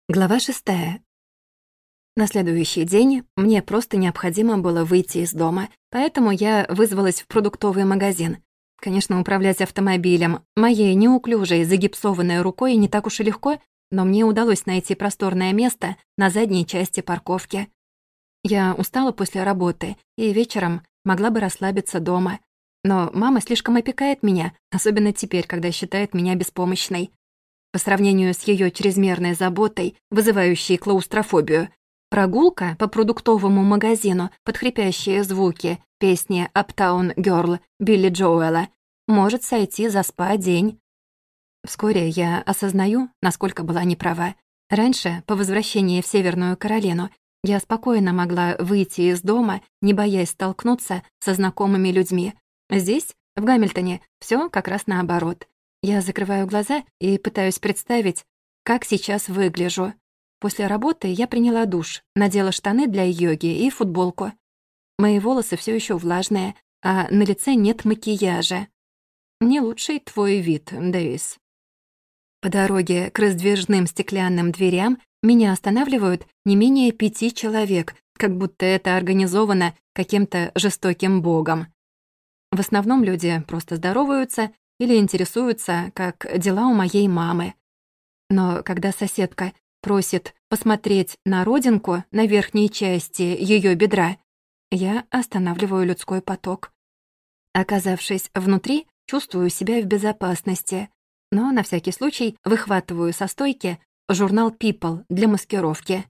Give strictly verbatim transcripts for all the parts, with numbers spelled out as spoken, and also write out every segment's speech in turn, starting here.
Глава шестая. На следующий день мне просто необходимо было выйти из дома, поэтому я вызвалась в продуктовый магазин. Конечно, управлять автомобилем моей неуклюжей, загипсованной рукой не так уж и легко, но мне удалось найти просторное место на задней части парковки. Я устала после работы и вечером могла бы расслабиться дома. Но мама слишком опекает меня, особенно теперь, когда считает меня беспомощной. По сравнению с ее чрезмерной заботой, вызывающей клаустрофобию, прогулка по продуктовому магазину под хрипящие звуки песни «Uptown Girl» Билли Джоэла может сойти за спа-день. Вскоре я осознаю, насколько была неправа. Раньше, по возвращении в Северную Каролину, я спокойно могла выйти из дома, не боясь столкнуться со знакомыми людьми. Здесь, в Гамильтоне, все как раз наоборот. Я закрываю глаза и пытаюсь представить, как сейчас выгляжу. После работы я приняла душ, надела штаны для йоги и футболку. Мои волосы все еще влажные, а на лице нет макияжа. Не лучший твой вид, Дэвис. По дороге к раздвижным стеклянным дверям меня останавливают не менее пяти человек, как будто это организовано каким-то жестоким богом. В основном люди просто здороваются или интересуются, как дела у моей мамы. Но когда соседка просит посмотреть на родинку на верхней части ее бедра, я останавливаю людской поток. Оказавшись внутри, чувствую себя в безопасности, но на всякий случай выхватываю со стойки журнал People для маскировки.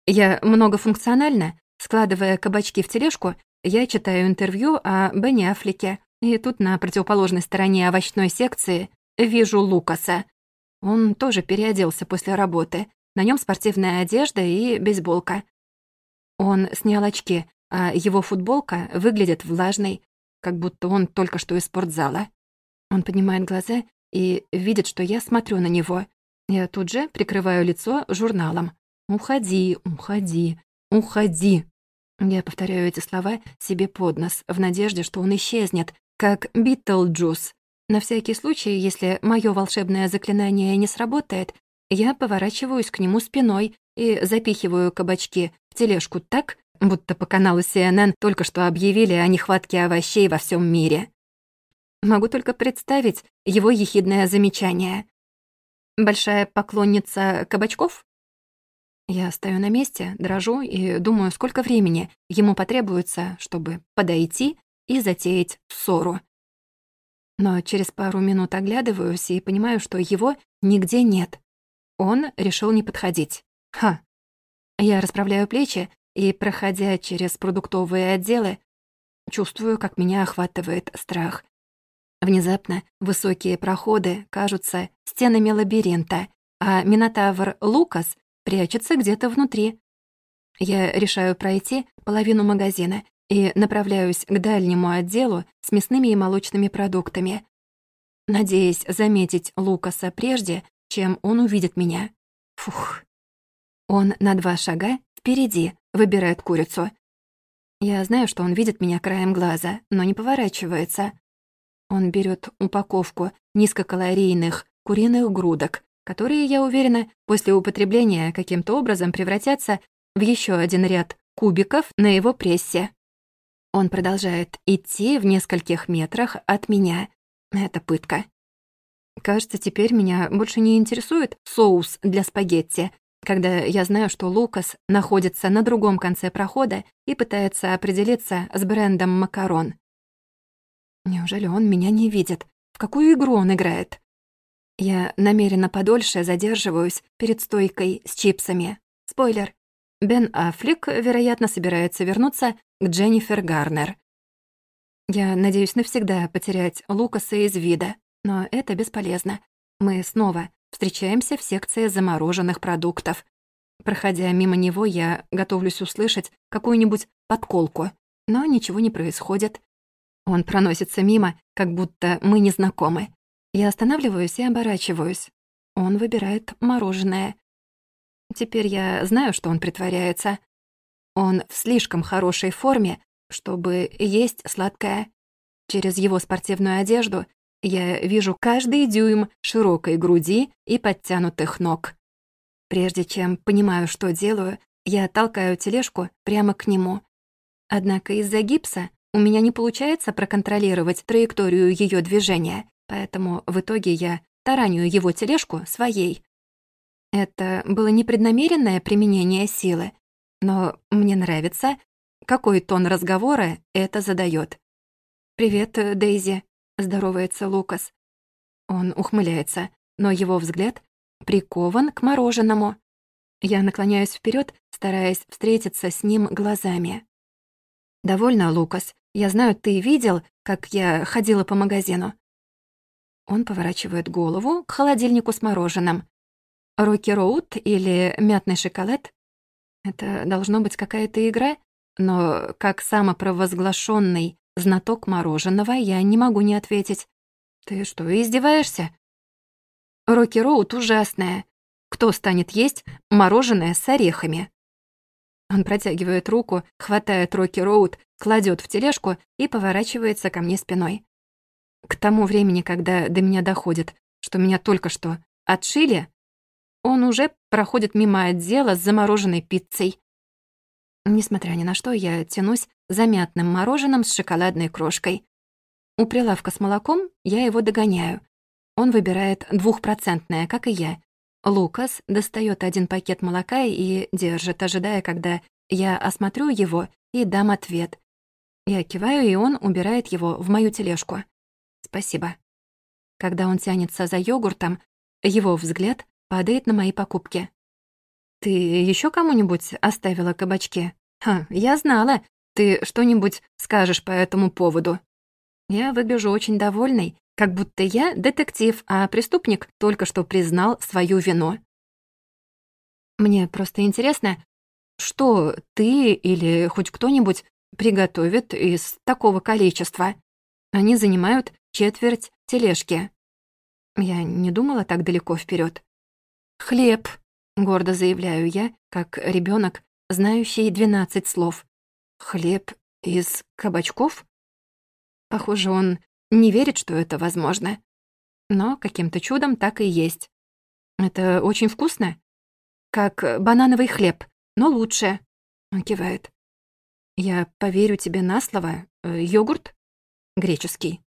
Я многофункциональна, складывая кабачки в тележку, я читаю интервью о Бенни Аффлеке, и тут на противоположной стороне овощной секции вижу Лукаса. Он тоже переоделся после работы. На нем спортивная одежда и бейсболка. Он снял очки, а его футболка выглядит влажной, как будто он только что из спортзала. Он поднимает глаза и видит, что я смотрю на него. Я тут же прикрываю лицо журналом. «Уходи, уходи, уходи». Я повторяю эти слова себе под нос, в надежде, что он исчезнет, как Битлджус. На всякий случай, если моё волшебное заклинание не сработает, я поворачиваюсь к нему спиной и запихиваю кабачки в тележку так, будто по каналу Си Эн Эн только что объявили о нехватке овощей во всем мире. Могу только представить его ехидное замечание. «Большая поклонница кабачков?» Я стою на месте, дрожу и думаю, сколько времени ему потребуется, чтобы подойти и затеять ссору. Но через пару минут оглядываюсь и понимаю, что его нигде нет. Он решил не подходить. Ха! Я расправляю плечи и, проходя через продуктовые отделы, чувствую, как меня охватывает страх. Внезапно высокие проходы кажутся стенами лабиринта, а минотавр Лукас прячется где-то внутри. Я решаю пройти половину магазина и направляюсь к дальнему отделу с мясными и молочными продуктами, надеясь заметить Лукаса прежде, чем он увидит меня. Фух. Он на два шага впереди выбирает курицу. Я знаю, что он видит меня краем глаза, но не поворачивается. Он берет упаковку низкокалорийных куриных грудок, которые, я уверена, после употребления каким-то образом превратятся в еще один ряд кубиков на его прессе. Он продолжает идти в нескольких метрах от меня. Это пытка. Кажется, теперь меня больше не интересует соус для спагетти, когда я знаю, что Лукас находится на другом конце прохода и пытается определиться с брендом макарон. Неужели он меня не видит? В какую игру он играет? Я намеренно подольше задерживаюсь перед стойкой с чипсами. Спойлер. Бен Аффлек, вероятно, собирается вернуться к Дженнифер Гарнер. Я надеюсь навсегда потерять Лукаса из вида, но это бесполезно. Мы снова встречаемся в секции замороженных продуктов. Проходя мимо него, я готовлюсь услышать какую-нибудь подколку, но ничего не происходит. Он проносится мимо, как будто мы не знакомы. Я останавливаюсь и оборачиваюсь. Он выбирает мороженое. Теперь я знаю, что он притворяется. Он в слишком хорошей форме, чтобы есть сладкое. Через его спортивную одежду я вижу каждый дюйм широкой груди и подтянутых ног. Прежде чем понимаю, что делаю, я толкаю тележку прямо к нему. Однако из-за гипса у меня не получается проконтролировать траекторию ее движения, поэтому в итоге я тараню его тележку своей. Это было непреднамеренное применение силы, но мне нравится, какой тон разговора это задает. «Привет, Дейзи», — здоровается Лукас. Он ухмыляется, но его взгляд прикован к мороженому. Я наклоняюсь вперед, стараясь встретиться с ним глазами. «Довольно, Лукас. Я знаю, ты видел, как я ходила по магазину». Он поворачивает голову к холодильнику с мороженым. «Рокки Роуд или мятный шоколад?» Это должно быть какая-то игра, но как самопровозглашенный знаток мороженого я не могу не ответить. «Ты что, издеваешься?» «Рокки Роуд ужасная. Кто станет есть мороженое с орехами?» Он протягивает руку, хватает Рокки Роуд, кладет в тележку и поворачивается ко мне спиной. К тому времени, когда до меня доходит, что меня только что отшили, он уже проходит мимо отдела с замороженной пиццей. Несмотря ни на что, я тянусь за мятным мороженым с шоколадной крошкой. У прилавка с молоком я его догоняю. Он выбирает двухпроцентное, как и я. Лукас достает один пакет молока и держит, ожидая, когда я осмотрю его и дам ответ. Я киваю, и он убирает его в мою тележку. Спасибо. Когда он тянется за йогуртом, его взгляд падает на мои покупки. «Ты еще кому-нибудь оставила кабачки? Ха, я знала. Ты что-нибудь скажешь по этому поводу?» Я выгляжу очень довольной, как будто я детектив, а преступник только что признал свою вину. Мне просто интересно, что ты или хоть кто-нибудь приготовит из такого количества. Они занимают четверть тележки. Я не думала так далеко вперед. «Хлеб», — гордо заявляю я, как ребенок, знающий двенадцать слов. «Хлеб из кабачков?» Похоже, он не верит, что это возможно. Но каким-то чудом так и есть. «Это очень вкусно. Как банановый хлеб, но лучше», — он кивает. «Я поверю тебе на слово. Э, йогурт? Греческий».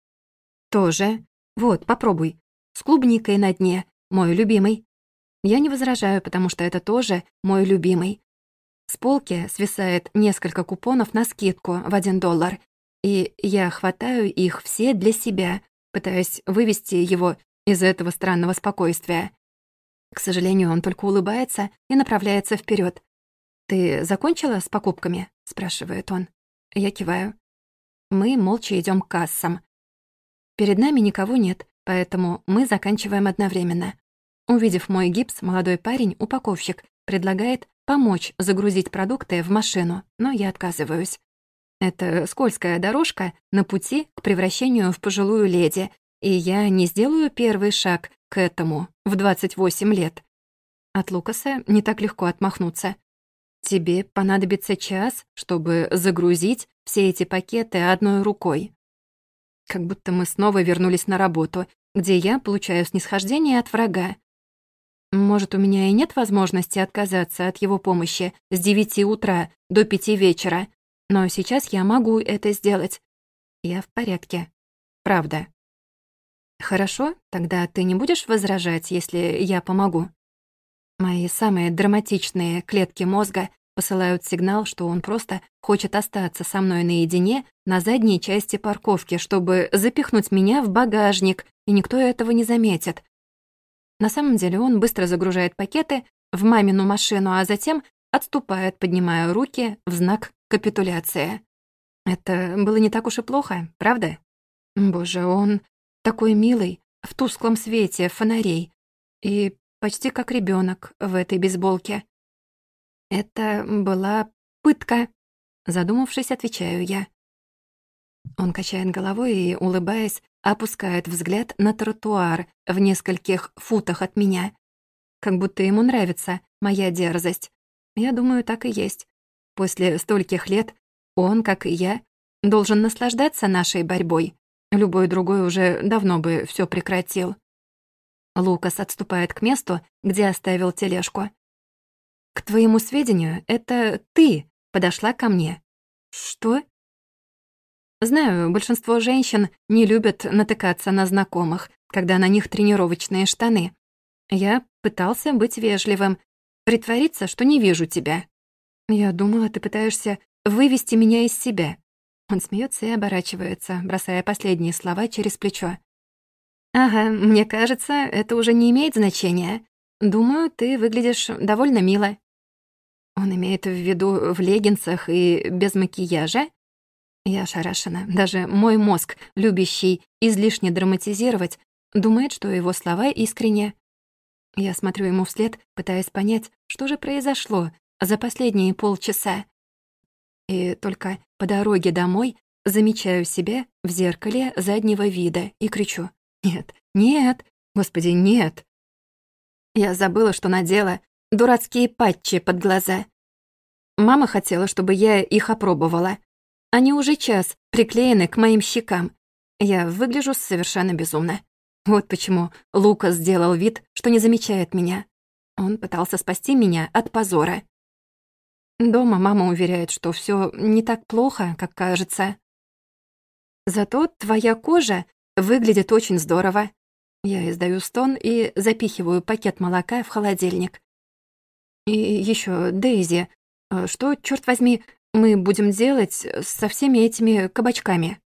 «Тоже. Вот, попробуй. С клубникой на дне. Мой любимый». Я не возражаю, потому что это тоже мой любимый. С полки свисает несколько купонов на скидку в один доллар, и я хватаю их все для себя, пытаясь вывести его из этого странного спокойствия. К сожалению, он только улыбается и направляется вперед. «Ты закончила с покупками?» — спрашивает он. Я киваю. Мы молча идем к кассам. Перед нами никого нет, поэтому мы заканчиваем одновременно. Увидев мой гипс, молодой парень, упаковщик, предлагает помочь загрузить продукты в машину, но я отказываюсь. Это скользкая дорожка на пути к превращению в пожилую леди, и я не сделаю первый шаг к этому в двадцать восемь лет. От Лукаса не так легко отмахнуться. Тебе понадобится час, чтобы загрузить все эти пакеты одной рукой. Как будто мы снова вернулись на работу, где я получаю снисхождение от врага. Может, у меня и нет возможности отказаться от его помощи с девяти утра до пяти вечера, но сейчас я могу это сделать. Я в порядке. Правда. Хорошо, тогда ты не будешь возражать, если я помогу? Мои самые драматичные клетки мозга посылают сигнал, что он просто хочет остаться со мной наедине на задней части парковки, чтобы запихнуть меня в багажник, и никто этого не заметит. На самом деле он быстро загружает пакеты в мамину машину, а затем отступает, поднимая руки в знак капитуляции. Это было не так уж и плохо, правда? Боже, он такой милый, в тусклом свете фонарей, и почти как ребенок в этой бейсболке. Это была пытка, задумавшись, отвечаю я. Он качает головой и, улыбаясь, опускает взгляд на тротуар в нескольких футах от меня. Как будто ему нравится моя дерзость. Я думаю, так и есть. После стольких лет он, как и я, должен наслаждаться нашей борьбой. Любой другой уже давно бы все прекратил. Лукас отступает к месту, где оставил тележку. «К твоему сведению, это ты подошла ко мне». «Что?» Знаю, большинство женщин не любят натыкаться на знакомых, когда на них тренировочные штаны. Я пытался быть вежливым, притвориться, что не вижу тебя. Я думала, ты пытаешься вывести меня из себя. Он смеется и оборачивается, бросая последние слова через плечо. «Ага, мне кажется, это уже не имеет значения. Думаю, ты выглядишь довольно мило». Он имеет в виду в леггинсах и без макияжа? Я ошарашена. Даже мой мозг, любящий излишне драматизировать, думает, что его слова искренне. Я смотрю ему вслед, пытаясь понять, что же произошло за последние полчаса. И только по дороге домой замечаю себя в зеркале заднего вида и кричу: «Нет, нет, господи, нет!» Я забыла, что надела дурацкие патчи под глаза. Мама хотела, чтобы я их опробовала. Они уже час приклеены к моим щекам. Я выгляжу совершенно безумно. Вот почему Лукас сделал вид, что не замечает меня. Он пытался спасти меня от позора. Дома мама уверяет, что всё не так плохо, как кажется. Зато твоя кожа выглядит очень здорово. Я издаю стон и запихиваю пакет молока в холодильник. И ещё, Дейзи, что, чёрт возьми, мы будем делать со всеми этими кабачками?